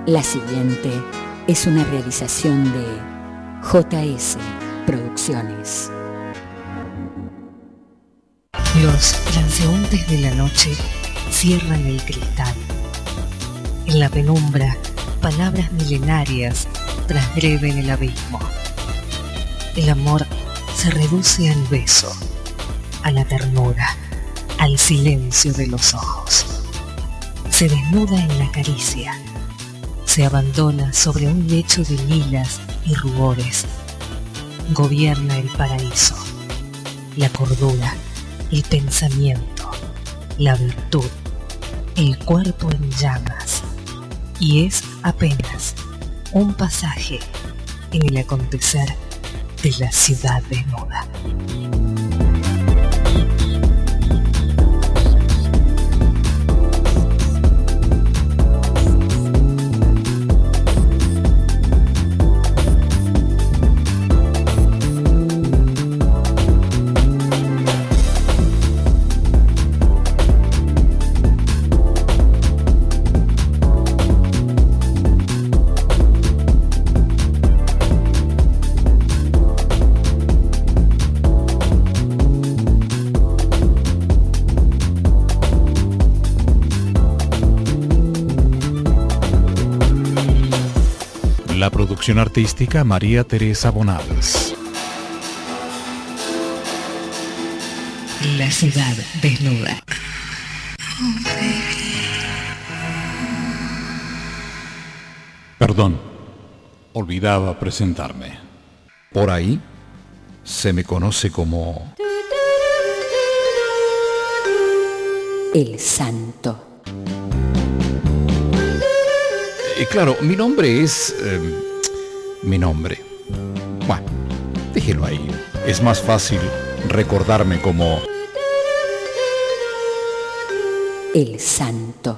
La siguiente es una realización de JS Producciones. Los transeúntes de la noche cierran el cristal. En la penumbra, palabras milenarias transgreden el abismo. El amor se reduce al beso, a la ternura, al silencio de los ojos. Se desnuda en la caricia. Se abandona sobre un lecho de lilas y rubores. Gobierna el paraíso, la cordura, el pensamiento, la virtud, el cuerpo en llamas. Y es apenas un pasaje en el acontecer de la ciudad desnuda. La producción artística María Teresa Bonales. La ciudad desnuda. Perdón, olvidaba presentarme. Por ahí se me conoce como El Santo. Claro, mi nombre es... mi nombre. Bueno, déjelo ahí. Es más fácil recordarme como El Santo.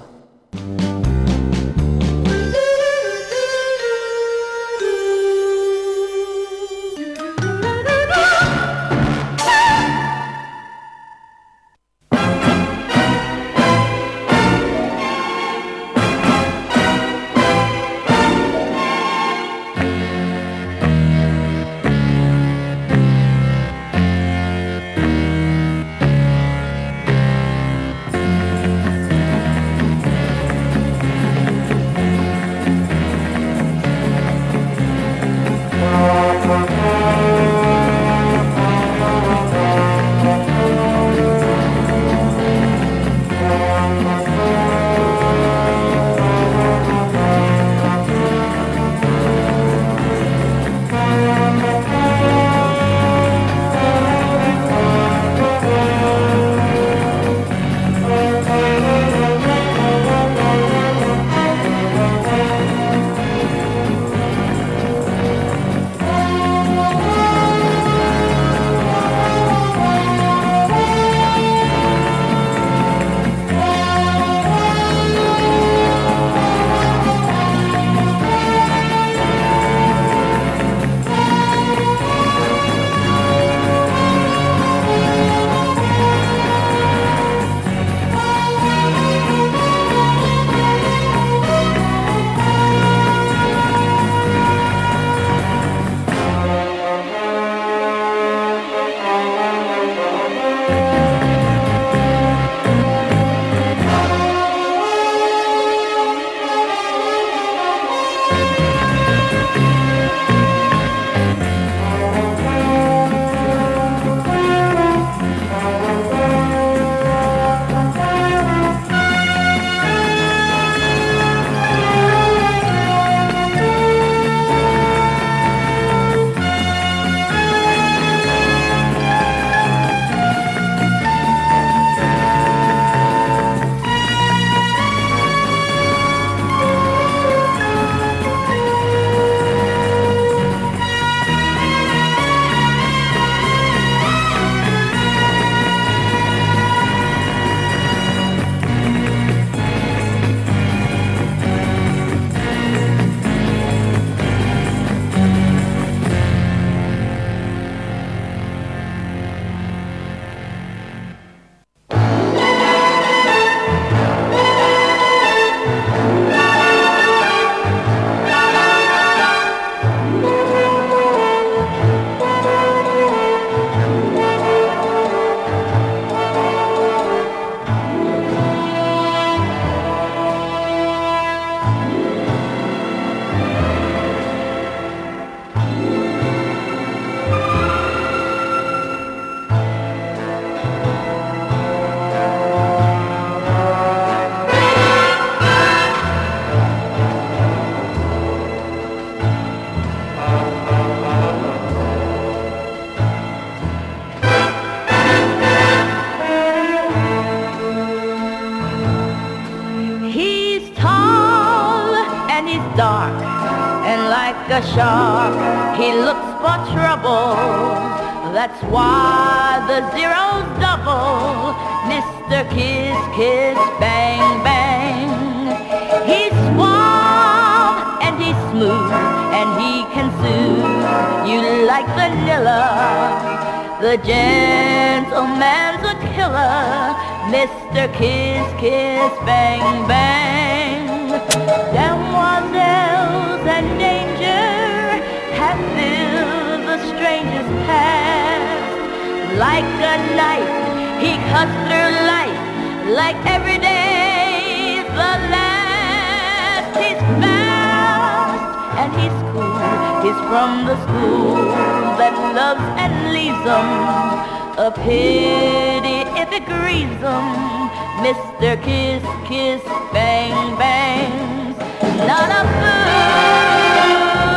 He's tall and he's dark, and like a shark, he looks for trouble. That's why the zero's double. Mr. Kiss Kiss Bang Bang. He's suave and he's smooth, and he can soothe you like vanilla. The gentleman's a killer, Mr. Kiss Kiss Bang Bang. Demoiselles and danger have filled the stranger's past. Like a knife, he cuts through life, like every day's the last. He's fast and he's cool, he's from the school that loves and leaves him. A pity if it grieves him, Mr. Kiss Kiss Bang Bang's not a fool.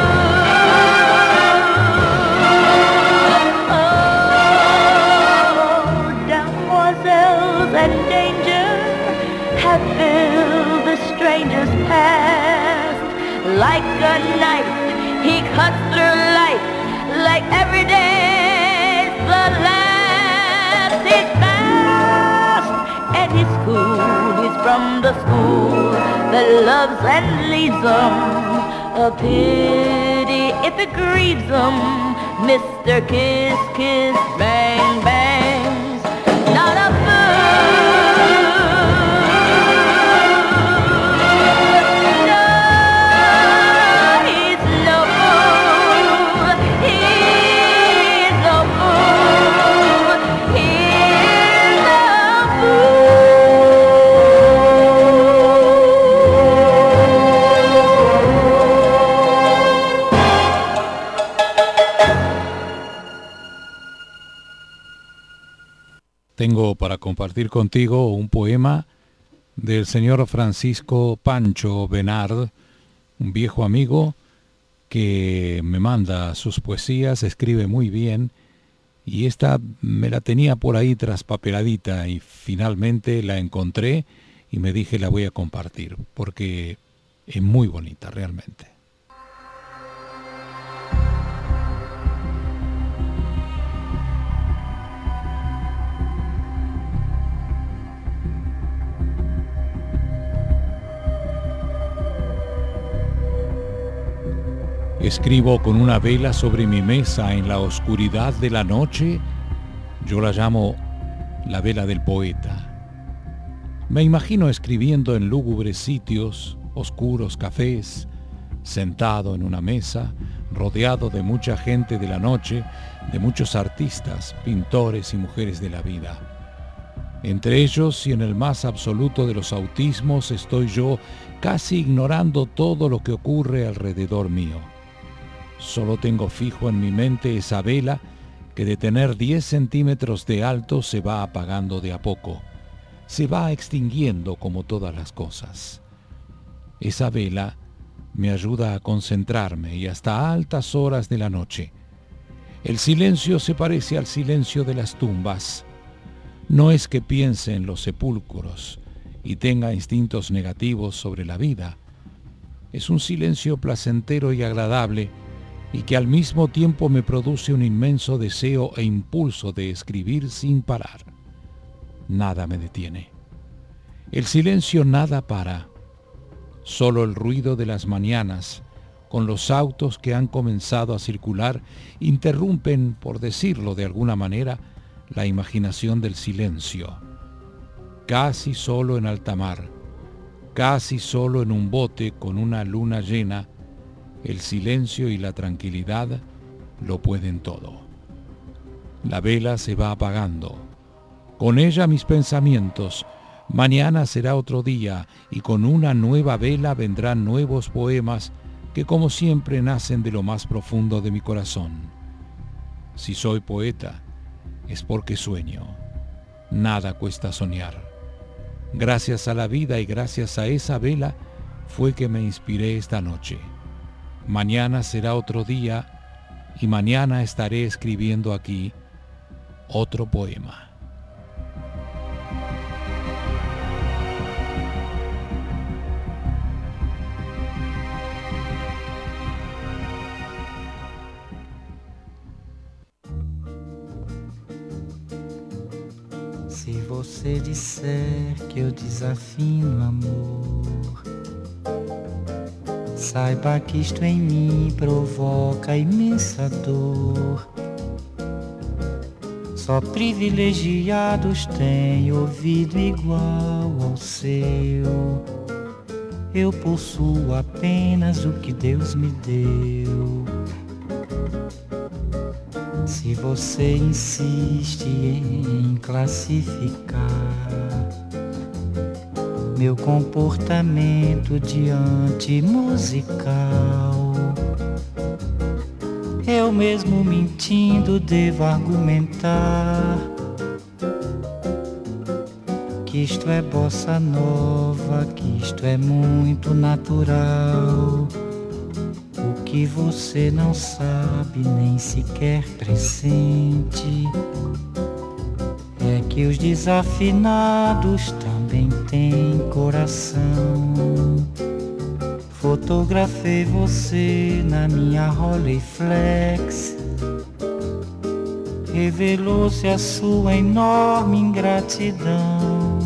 Oh, demoiselles and danger have filled the stranger's past. Like a knife, he cuts through life, like every day's the last. He's fast and he's cool, he's from the school that loves and leaves him. A pity if it grieves him, Mr. Kiss Kiss Bang Bang's not a fool. Tengo para compartir contigo un poema del señor Francisco Pancho Benard, un viejo amigo que me manda sus poesías, escribe muy bien, y esta me la tenía por ahí traspapeladita y finalmente la encontré y me dije la voy a compartir porque es muy bonita realmente. Escribo con una vela sobre mi mesa en la oscuridad de la noche. Yo la llamo la vela del poeta. Me imagino escribiendo en lúgubres sitios, oscuros cafés, sentado en una mesa, rodeado de mucha gente de la noche, de muchos artistas, pintores y mujeres de la vida. Entre ellos y en el más absoluto de los autismos estoy yo casi ignorando todo lo que ocurre alrededor mío. Solo tengo fijo en mi mente esa vela que de tener 10 centímetros de alto se va apagando de a poco, se va extinguiendo como todas las cosas. Esa vela me ayuda a concentrarme y hasta altas horas de la noche. El silencio se parece al silencio de las tumbas. No es que piense en los sepulcros y tenga instintos negativos sobre la vida. Es un silencio placentero y agradable y que al mismo tiempo me produce un inmenso deseo e impulso de escribir sin parar. Nada me detiene. El silencio nada para. Solo el ruido de las mañanas, con los autos que han comenzado a circular, interrumpen, por decirlo de alguna manera, la imaginación del silencio. Casi solo en alta mar, casi solo en un bote con una luna llena, el silencio y la tranquilidad lo pueden todo. La vela se va apagando. Con ella mis pensamientos. Mañana será otro día y con una nueva vela vendrán nuevos poemas que como siempre nacen de lo más profundo de mi corazón. Si soy poeta, es porque sueño. Nada cuesta soñar. Gracias a la vida y gracias a esa vela fue que me inspiré esta noche. Mañana será otro día y mañana estaré escribiendo aquí otro poema. você disser que eu desafino amor, saiba que isto em mim provoca imensa dor. Só privilegiados têm ouvido igual ao seu. Eu possuo apenas o que Deus me deu. Se você insiste em classificar meu comportamento diante musical, eu mesmo mentindo devo argumentar que isto é bossa nova, que isto é muito natural. O que você não sabe nem sequer pressente é que os desafinados também têm coração. Fotografei você na minha Rolleiflex, revelou-se a sua enorme ingratidão.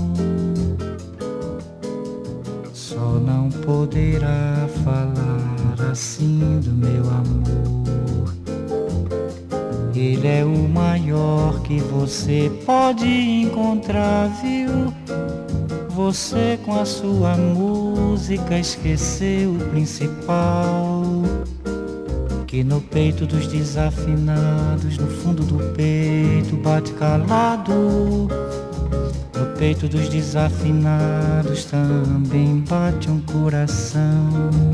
Só não poderá falar assim do meu amor. Ele é o maior que você pode encontrar, viu? Você com a sua música esqueceu o principal, que no peito dos desafinados, no fundo do peito bate calado. No peito dos desafinados também bate um coração.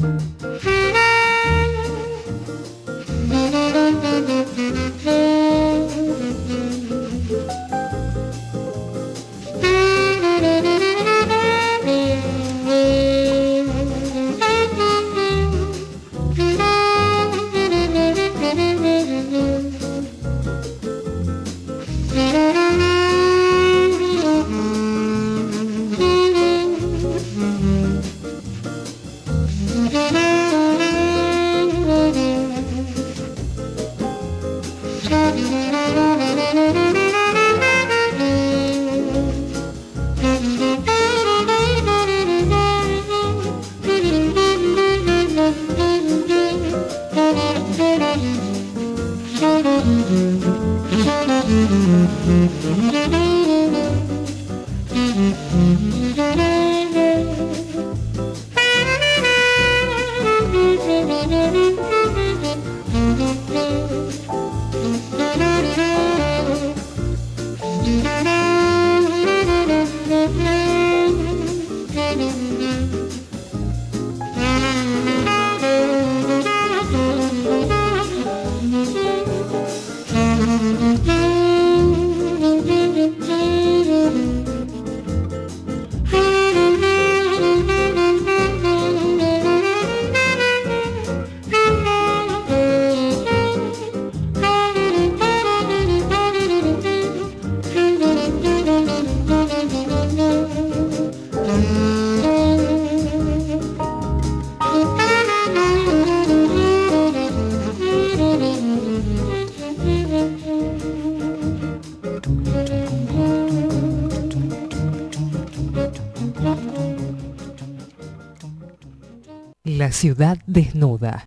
La ciudad desnuda.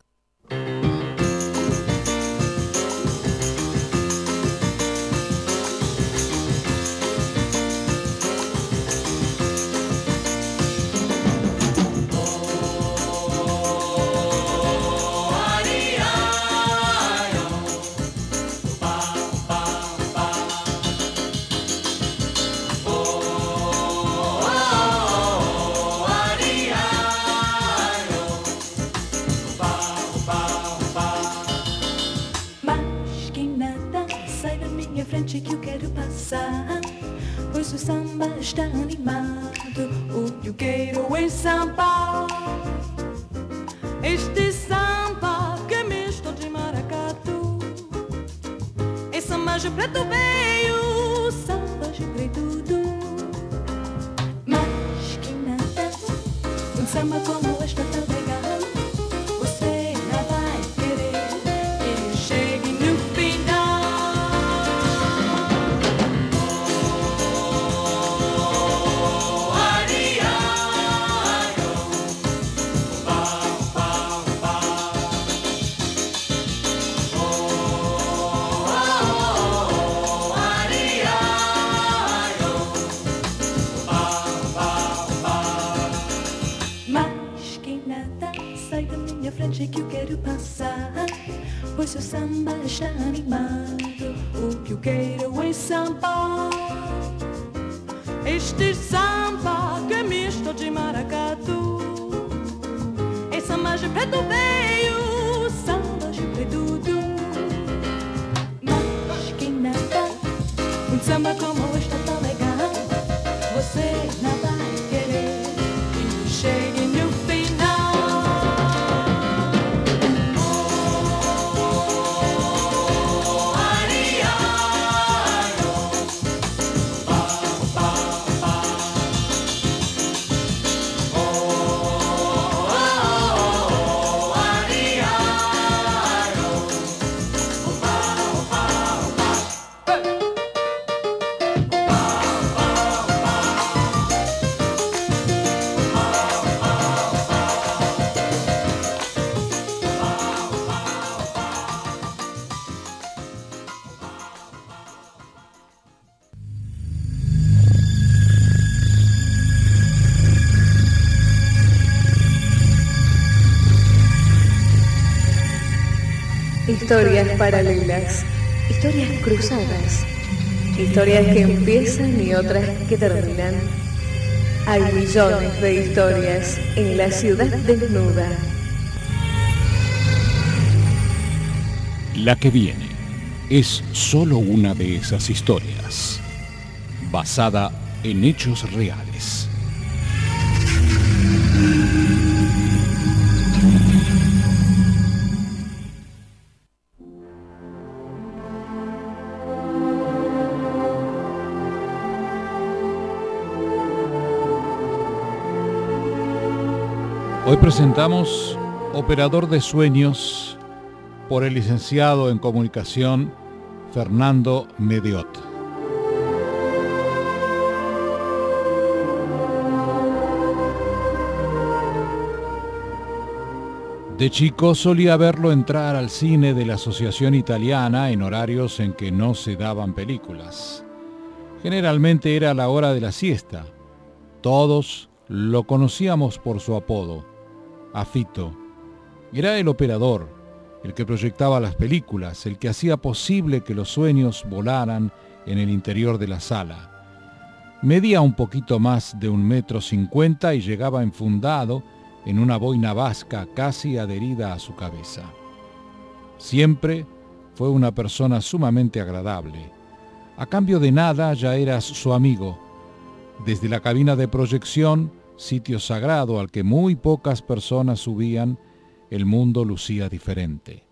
Que eu quero passar, pois o samba está animado. O eu quero é samba, este samba que é misto de maracatu. É samba de preto veio, samba de preto tudo. Mas que nada, um samba como esta tão legal. Você não vai querer que chegue no final. nada, sai da minha frente que eu quero passar, pois seu samba está animado. O que eu quero é samba, este samba que é misto de maracatu. É samba de preto veio, samba de preto du. Mas que nada, samba como este tão legal, você não vai querer que chegue no final. Oh, ariano, ba, ba, ba. Oh, ariano, ba, ba, ba. Historias paralelas, historias cruzadas, historias que empiezan y otras que terminan. Hay millones de historias en la ciudad desnuda. La que viene es solo una de esas historias, basada en hechos reales. Hoy presentamos Operador de Sueños por el licenciado en Comunicación Fernando Mediot. De chico solía verlo entrar al cine de la Asociación Italiana en horarios en que no se daban películas. Generalmente era la hora de la siesta. Todos lo conocíamos por su apodo, Afito. Era el operador, el que proyectaba las películas, el que hacía posible que los sueños volaran en el interior de la sala. Medía un poquito más de 1,50 m y llegaba enfundado en una boina vasca casi adherida a su cabeza. Siempre fue una persona sumamente agradable. A cambio de nada ya eras su amigo. Desde la cabina de proyección, sitio sagrado al que muy pocas personas subían, el mundo lucía diferente.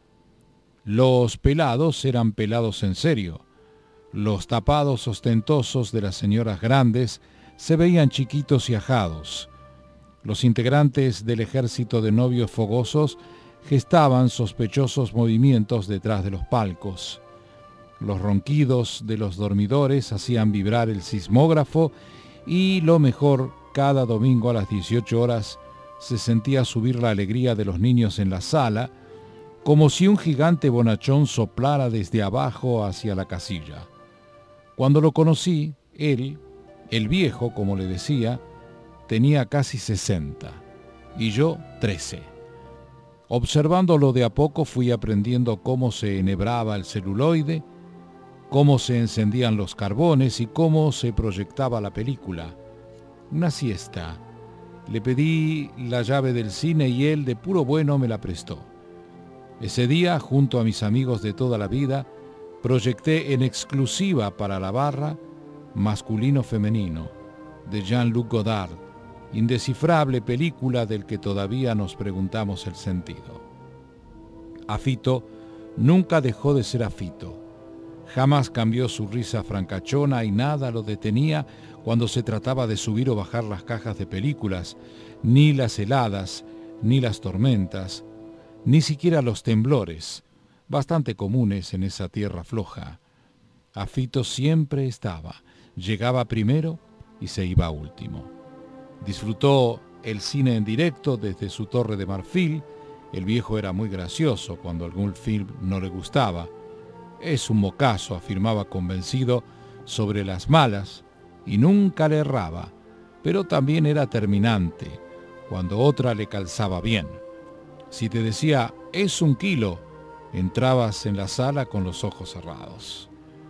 Los pelados eran pelados en serio. Los tapados ostentosos de las señoras grandes se veían chiquitos y ajados. Los integrantes del ejército de novios fogosos gestaban sospechosos movimientos detrás de los palcos. Los ronquidos de los dormidores hacían vibrar el sismógrafo y, lo mejor, cada domingo a las 18 horas se sentía subir la alegría de los niños en la sala, como si un gigante bonachón soplara desde abajo hacia la casilla. Cuando lo conocí, él, el viejo, como le decía, tenía casi 60 y yo 13. Observándolo de a poco fui aprendiendo cómo se enhebraba el celuloide, cómo se encendían los carbones y cómo se proyectaba la película. Una siesta. Le pedí la llave del cine y él, de puro bueno, me la prestó. Ese día, junto a mis amigos de toda la vida, proyecté en exclusiva para la barra Masculino-Femenino, de Jean-Luc Godard, indescifrable película del que todavía nos preguntamos el sentido. Afito nunca dejó de ser Afito. Jamás cambió su risa francachona y nada lo detenía cuando se trataba de subir o bajar las cajas de películas, ni las heladas, ni las tormentas, ni siquiera los temblores, bastante comunes en esa tierra floja. Afito siempre estaba, llegaba primero y se iba último. Disfrutó el cine en directo desde su torre de marfil. El viejo era muy gracioso cuando algún film no le gustaba. Es un mocazo, afirmaba convencido, sobre las malas, y nunca le erraba, pero también era terminante, cuando otra le calzaba bien. Si te decía, es 1 kilo, entrabas en la sala con los ojos cerrados.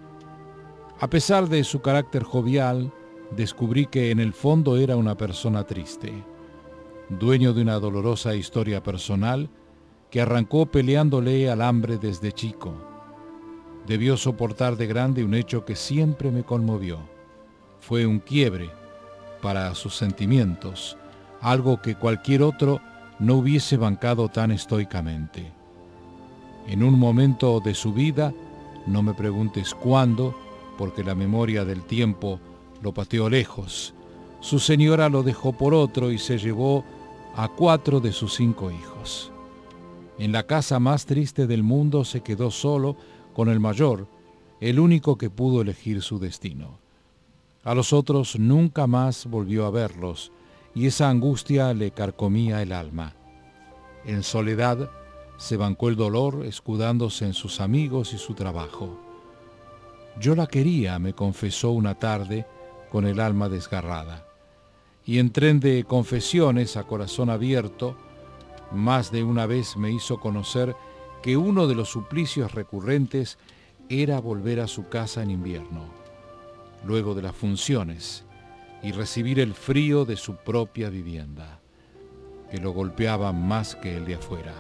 A pesar de su carácter jovial, descubrí que en el fondo era una persona triste, dueño de una dolorosa historia personal que arrancó peleándole al hambre desde chico. Debió soportar de grande un hecho que siempre me conmovió. Fue un quiebre para sus sentimientos, algo que cualquier otro no hubiese bancado tan estoicamente. En un momento de su vida, no me preguntes cuándo, porque la memoria del tiempo lo pateó lejos, su señora lo dejó por otro y se llevó a 4 de sus 5 hijos. En la casa más triste del mundo se quedó solo con el mayor, el único que pudo elegir su destino. A los otros nunca más volvió a verlos, y esa angustia le carcomía el alma. En soledad se bancó el dolor escudándose en sus amigos y su trabajo. Yo la quería, me confesó una tarde con el alma desgarrada. Y en tren de confesiones a corazón abierto, más de una vez me hizo conocer que uno de los suplicios recurrentes era volver a su casa en invierno, luego de las funciones, y recibir el frío de su propia vivienda, que lo golpeaba más que el de afuera.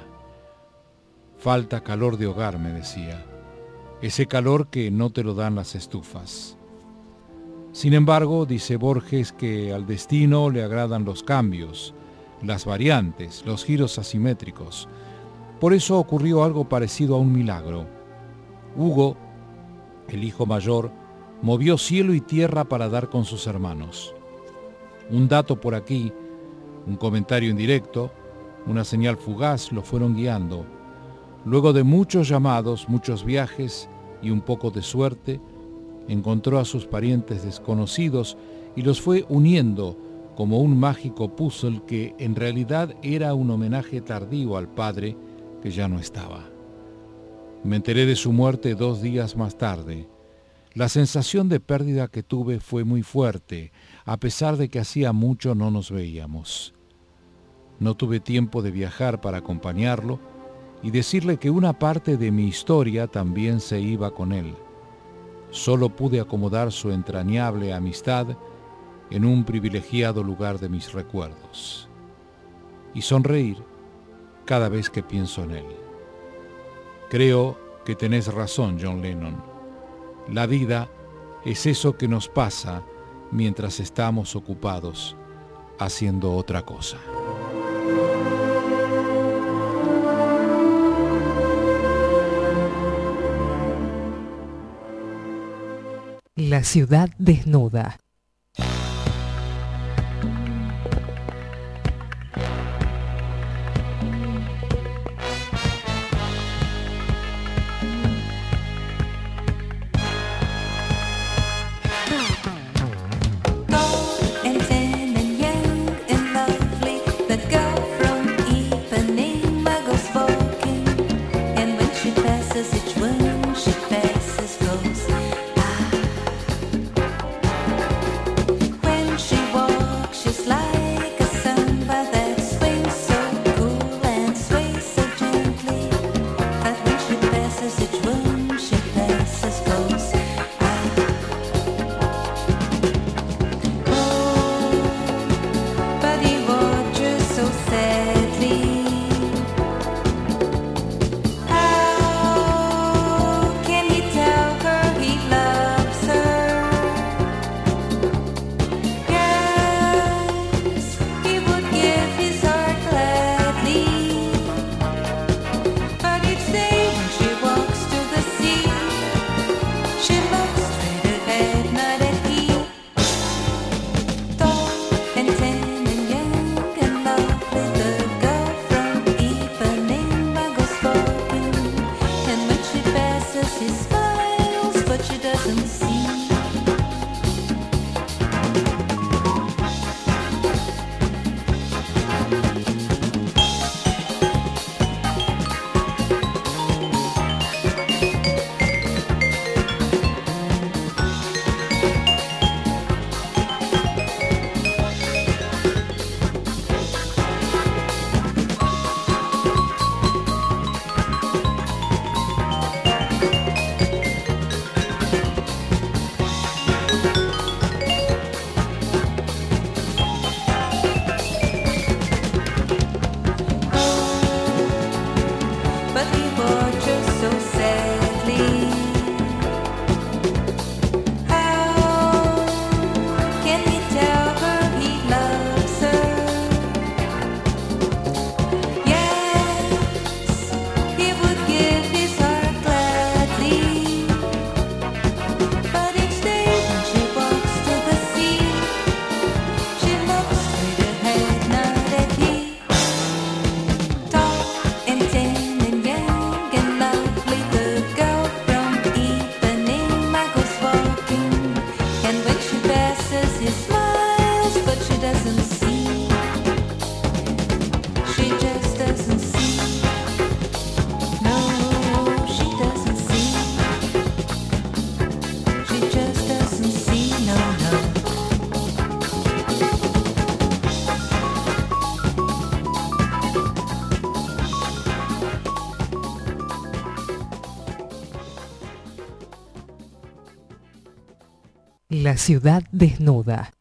Falta calor de hogar, me decía, ese calor que no te lo dan las estufas. Sin embargo, dice Borges que al destino le agradan los cambios, las variantes, los giros asimétricos. Por eso ocurrió algo parecido a un milagro. Hugo, el hijo mayor, movió cielo y tierra para dar con sus hermanos. Un dato por aquí, un comentario indirecto, una señal fugaz lo fueron guiando. Luego de muchos llamados, muchos viajes y un poco de suerte, encontró a sus parientes desconocidos y los fue uniendo como un mágico puzzle que en realidad era un homenaje tardío al padre que ya no estaba. Me enteré de su muerte 2 días más tarde. La sensación de pérdida que tuve fue muy fuerte, a pesar de que hacía mucho no nos veíamos. No tuve tiempo de viajar para acompañarlo y decirle que una parte de mi historia también se iba con él. Solo pude acomodar su entrañable amistad en un privilegiado lugar de mis recuerdos y sonreír cada vez que pienso en él. Creo que tenés razón, John Lennon. La vida es eso que nos pasa mientras estamos ocupados haciendo otra cosa. La ciudad desnuda. So sad. She just doesn't see. No, she doesn't see. She just doesn't see. No, no. La ciudad desnuda.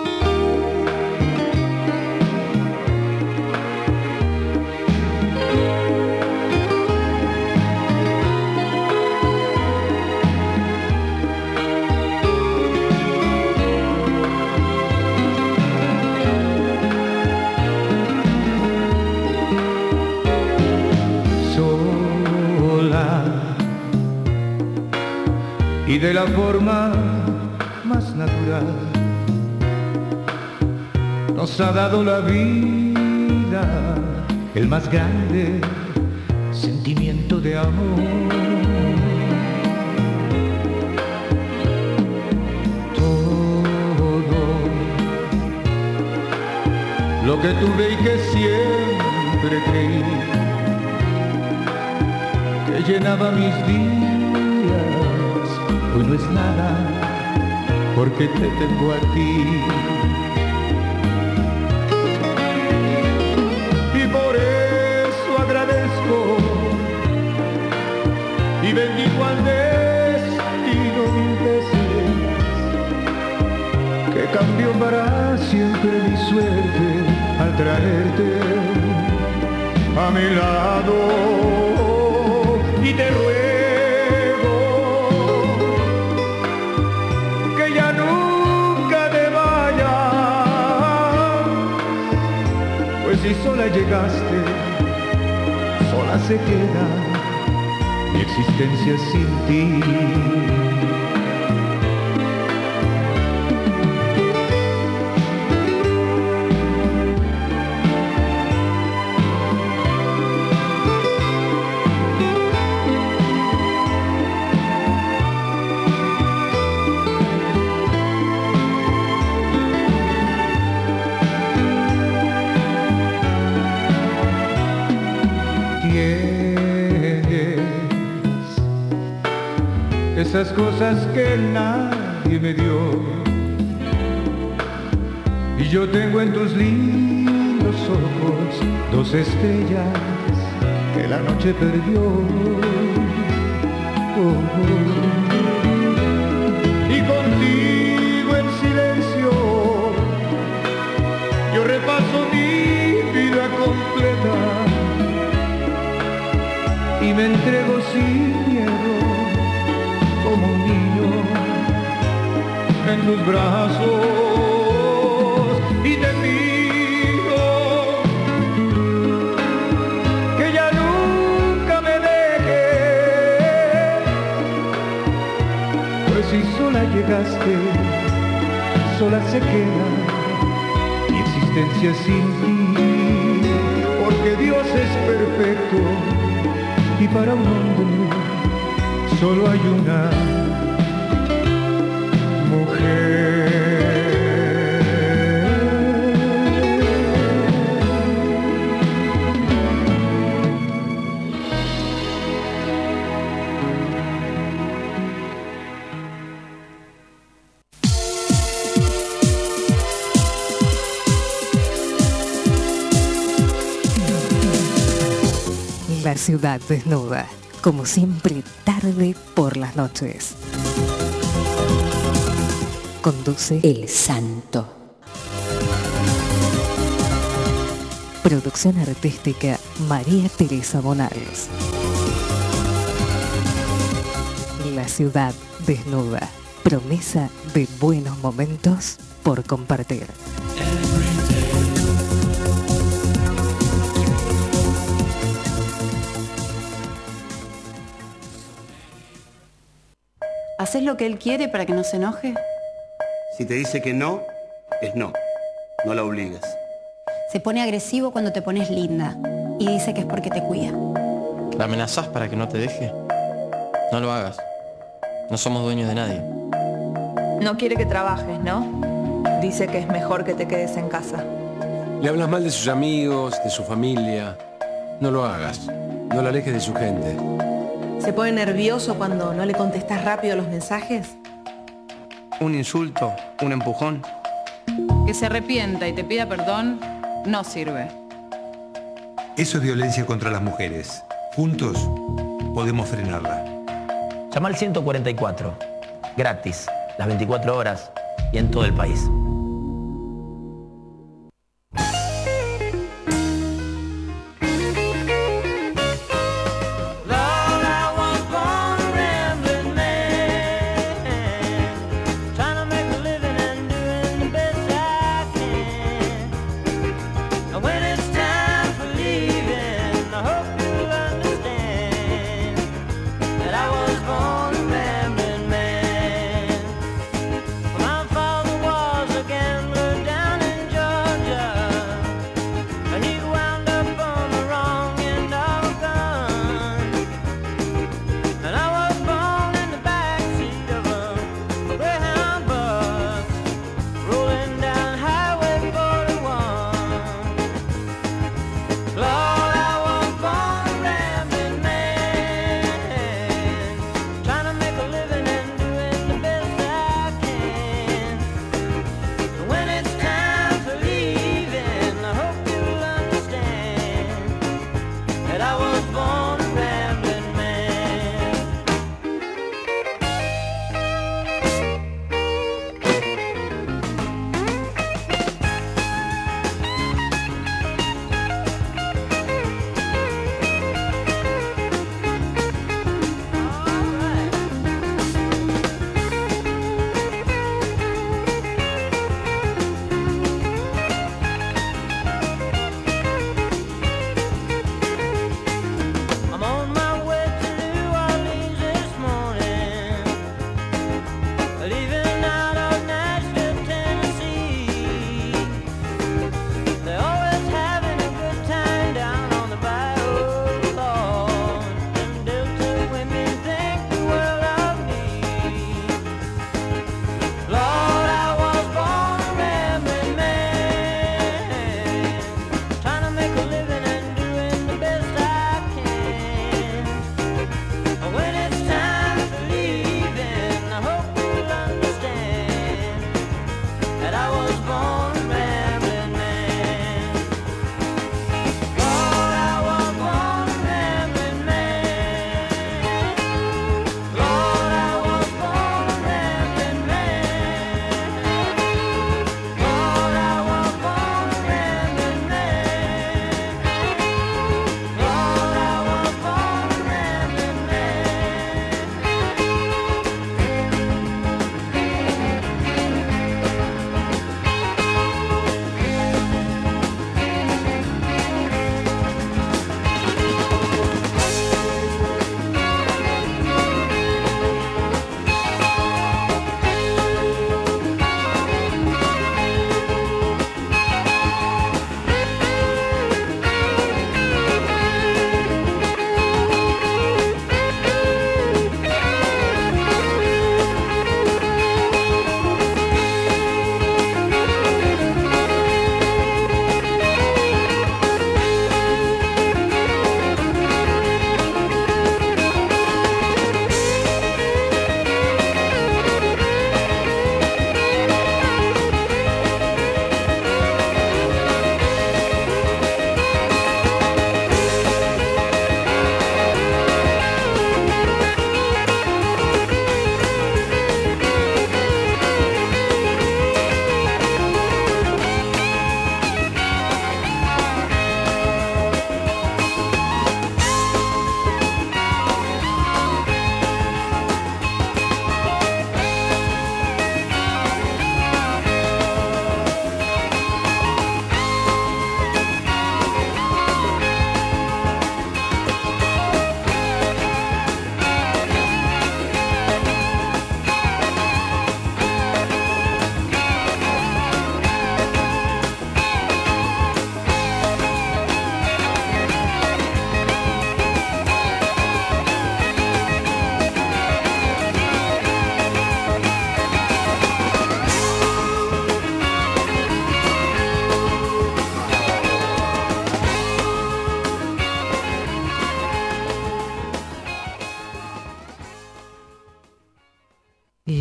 Sola y de la forma más natural nos ha dado la vida el más grande sentimiento de amor. Todo lo que tuve y que siempre creí que llenaba mis días, hoy no es nada porque te tengo a ti. Y por eso agradezco y bendigo al destino mil veces que cambió para siempre mi suerte al traerte a mi lado. Y te ruego que ya nunca te vayas, pues si sola llegaste, sola se queda mi existencia sin ti. Esas cosas que nadie me dio, y yo tengo en tus lindos ojos dos estrellas que la noche perdió. Y contigo en silencio yo repaso mi vida completa y me entrego sin miedo como un niño en tus brazos, y te pido que ya nunca me dejes, pues si sola llegaste, sola se queda mi existencia sin ti, porque Dios es perfecto y para un hombre solo hay una mujer. La ciudad desnuda, como siempre, tarde por las noches. Conduce El Santo. Producción artística María Teresa Bonales. La ciudad desnuda, promesa de buenos momentos por compartir. ¿Haces lo que él quiere para que no se enoje? Si te dice que no, es no. No la obligues. Se pone agresivo cuando te pones linda y dice que es porque te cuida. ¿La amenazás para que no te deje? No lo hagas. No somos dueños de nadie. No quiere que trabajes, ¿no? Dice que es mejor que te quedes en casa. Le hablas mal de sus amigos, de su familia. No lo hagas. No la alejes de su gente. ¿Se pone nervioso cuando no le contestas rápido los mensajes? Un insulto, un empujón. Que se arrepienta y te pida perdón no sirve. Eso es violencia contra las mujeres. Juntos podemos frenarla. Llama al 144, gratis, las 24 horas y en todo el país. Was a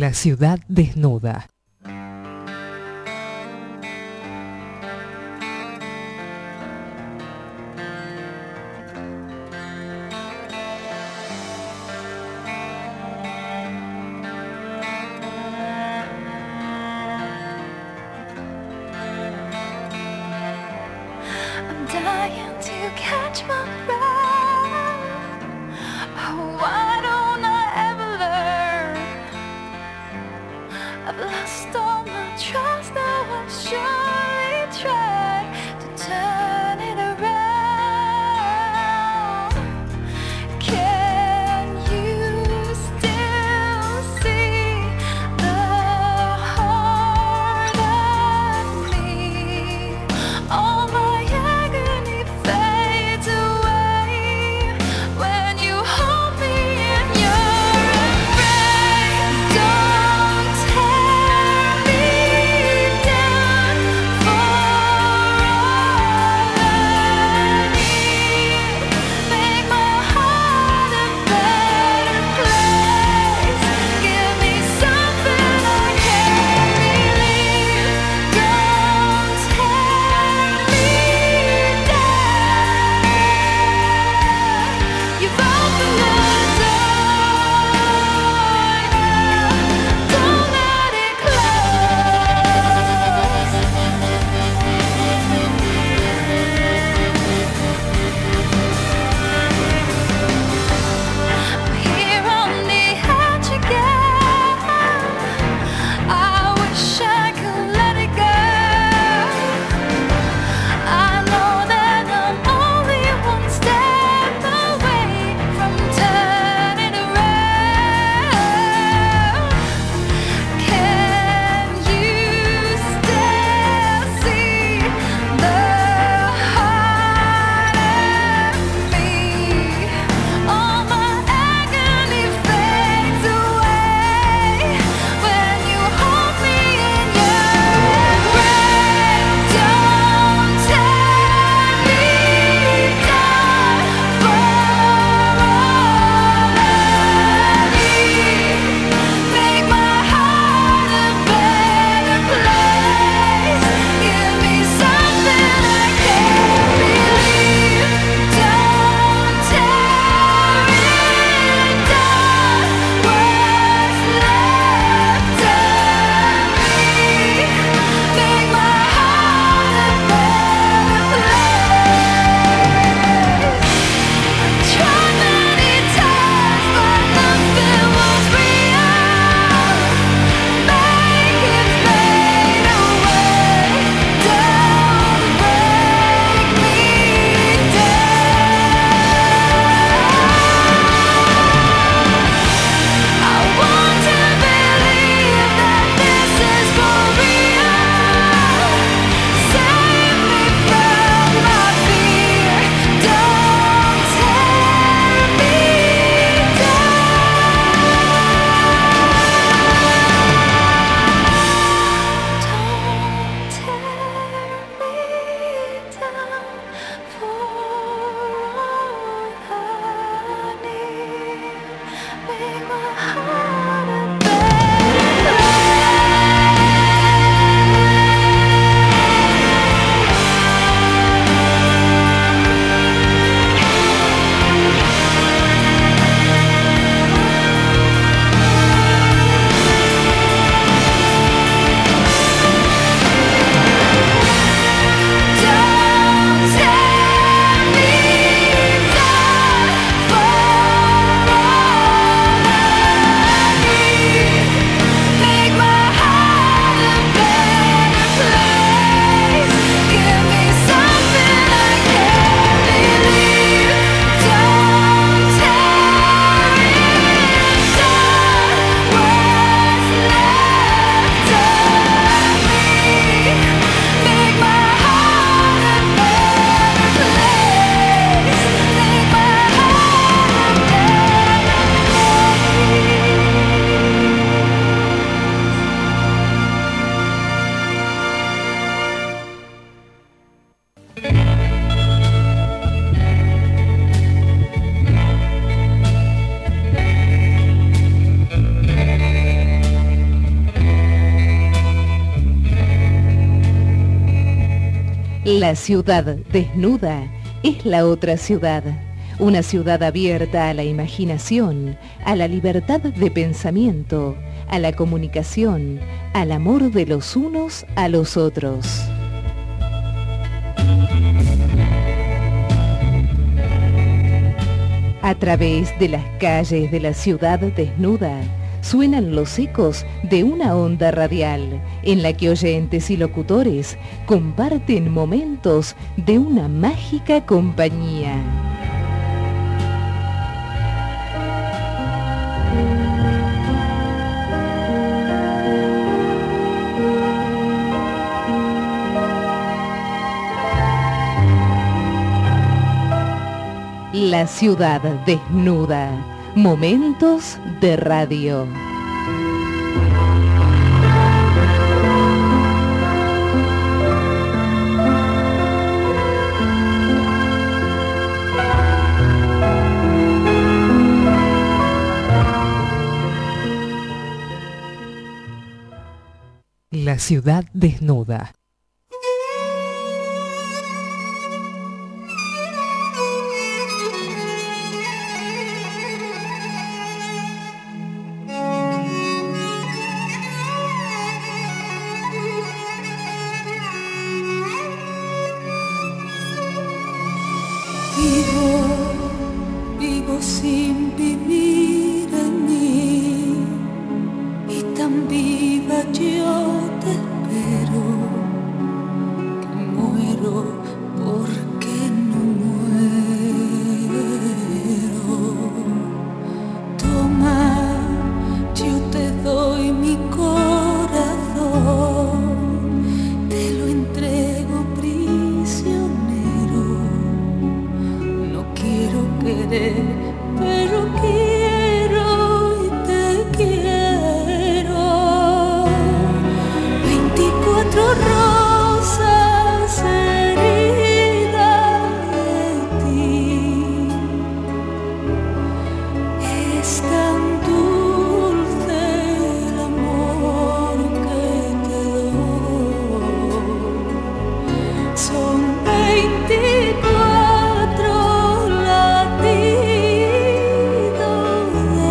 la ciudad desnuda. I'm dying to catch my breath. Oh, why don't I ever learn? I've lost La ciudad desnuda es la otra ciudad. Una ciudad abierta a la imaginación, a la libertad de pensamiento, a la comunicación, al amor de los unos a los otros. A través de las calles de la ciudad desnuda, suenan los ecos de una onda radial en la que oyentes y locutores comparten momentos de una mágica compañía. La ciudad desnuda. Momentos de radio. La ciudad desnuda. Vivo sin vivir en mí, y tan viva yo te espero, que muero porque no muero. Toma, yo te doy mi corazón, te lo entrego prisionero. No quiero querer, pero quiero y te quiero. 24 rosas heridas de ti. Es tan dulce el amor que te doy. Son 24 latidos de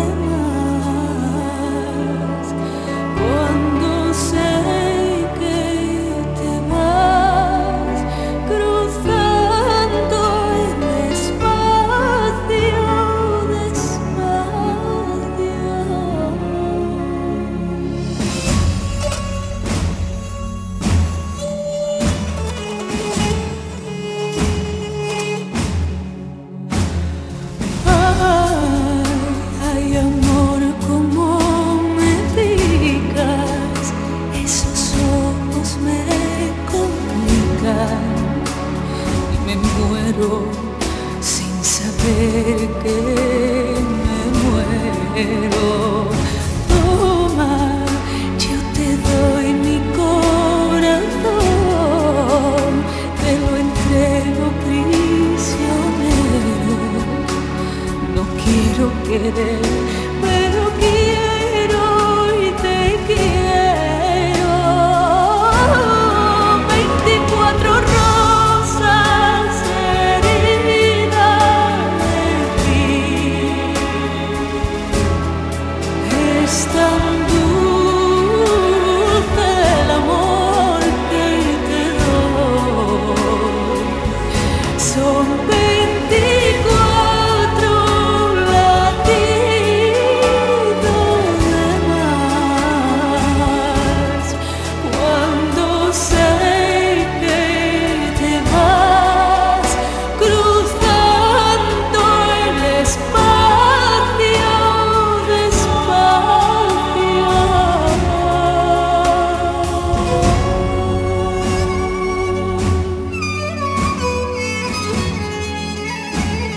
más. Cuando sé que te vas cruzando el espacio, ay, amor, como me picas, esos ojos me complican y me muero sin saber que me muero. Toma, yo te doy mi corazón, te lo entrego prisionero. No quiero querer, pero quiero y te quiero. 24 rosas heridas de ti. Es tan dulce el amor que te doy. Son 24 latidos de más. Cuando sé que te vas cruzando el espacio, despacio.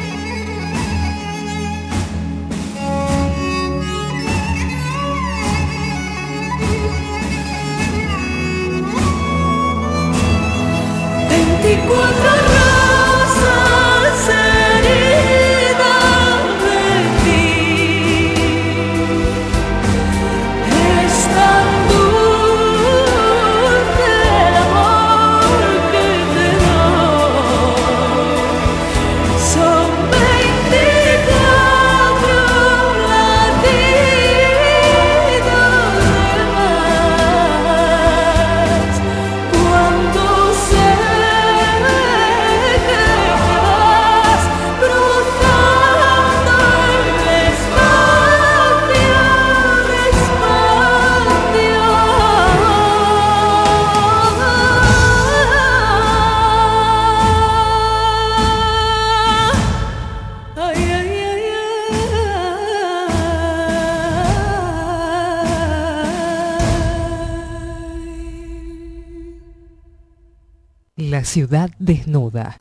La ciudad desnuda.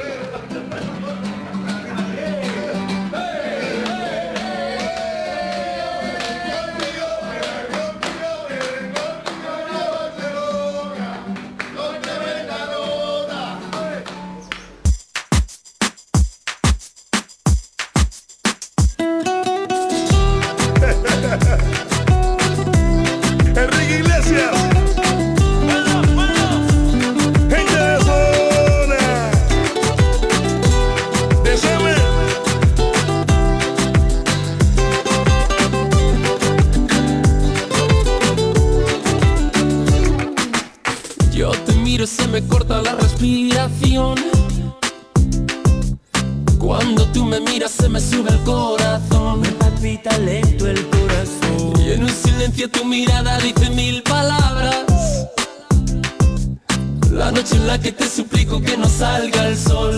Enrique Iglesias. Gente de zona. Déjame. Yo te miro y se me corta la respiración. Cuando tú me miras se me sube el corazón. Me palpita lento el corazón. Y en un silencio tu mirada dice mil palabras. La noche en la que te suplico que no salga el sol.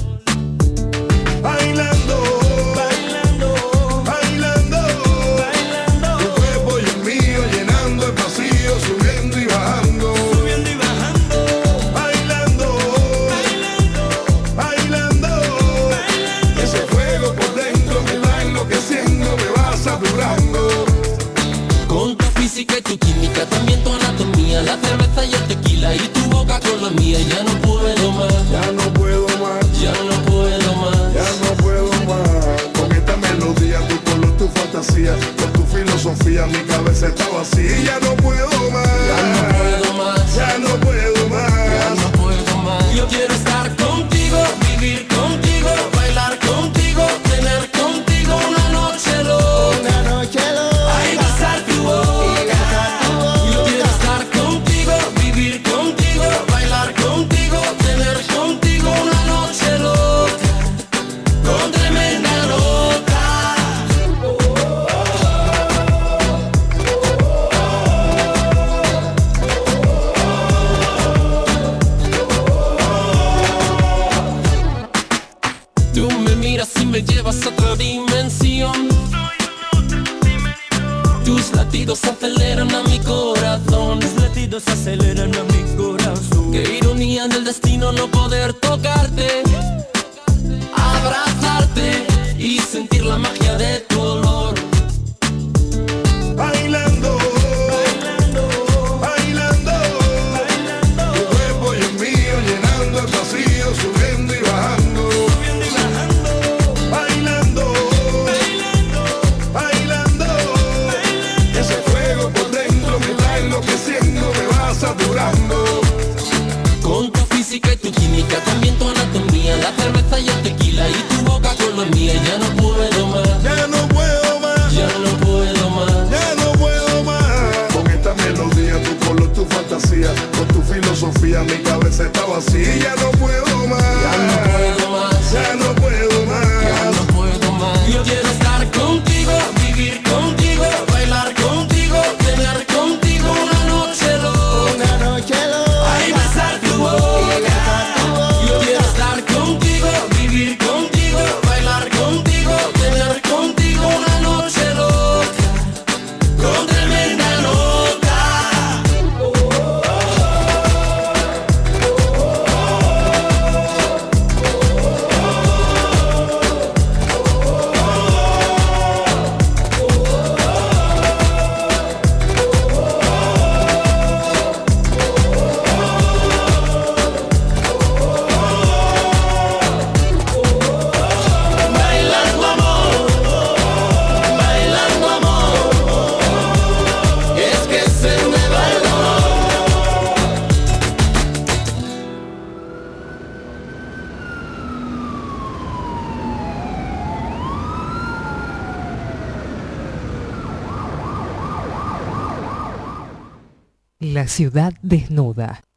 Bailando, bailando, bailando, bailando. Tu cuerpo y el mío llenando el vacío, subiendo y bajando. Subiendo y bajando. Bailando, bailando, bailando, bailando. Ese fuego por dentro me va enloqueciendo, me va saturando. Con tu física y tu química, también tu anatomía, la cerveza y el tequila y tu boca con la mía. Ya no puedo más, ya no puedo más, ya no puedo más, ya no puedo más. Con esta melodía, tu color, tu fantasía, con tu filosofía, mi cabeza está vacía. Y ya no puedo más, ya no puedo más, ya no puedo más, ya no puedo más. Yo quiero estar contigo, vivir contigo, bailar contigo, tener contigo una noche loca. Una noche loca. Ay, besar tu boca. Yo quiero estar contigo, vivir contigo, bailar contigo, tener contigo una noche loca, con tremenda nota. Tú me miras y me llevas a otra dimensión. Tus latidos aceleran a mi corazón. Tus latidos aceleran a mi corazón. Qué ironía del destino no poder tocarte, abrazarte y sentir la magia de tu olor. Bailando, bailando, bailando, bailando. Tu cuerpo y el mío llenando el vacío, subiendo y bajando. Subiendo y bajando. Bailando, bailando, bailando, bailando. Ese fuego por dentro me va enloqueciendo, me va saturando. Con tu física y tu química, también tu anatomía, la cerveza y el tequila y tu boca con la mía. Ya no puedo más, Ya no puedo más, ya no puedo más, ya no puedo más. Con esta melodía, tu color, tu fantasía, con tu filosofía, mi cabeza está vacía. Y ya no puedo más, ya no puedo más, ya no puedo más, ya no puedo más. Yo quiero estar contigo, vivir contigo, bailar contigo, tener contigo una noche loca. Una noche loca. Ay, besar tu boca. Yo quiero estar contigo, vivir contigo, bailar contigo, tener contigo una noche loca, con tremenda nota. Bailando amor, es que se me va el dolor. La ciudad desnuda.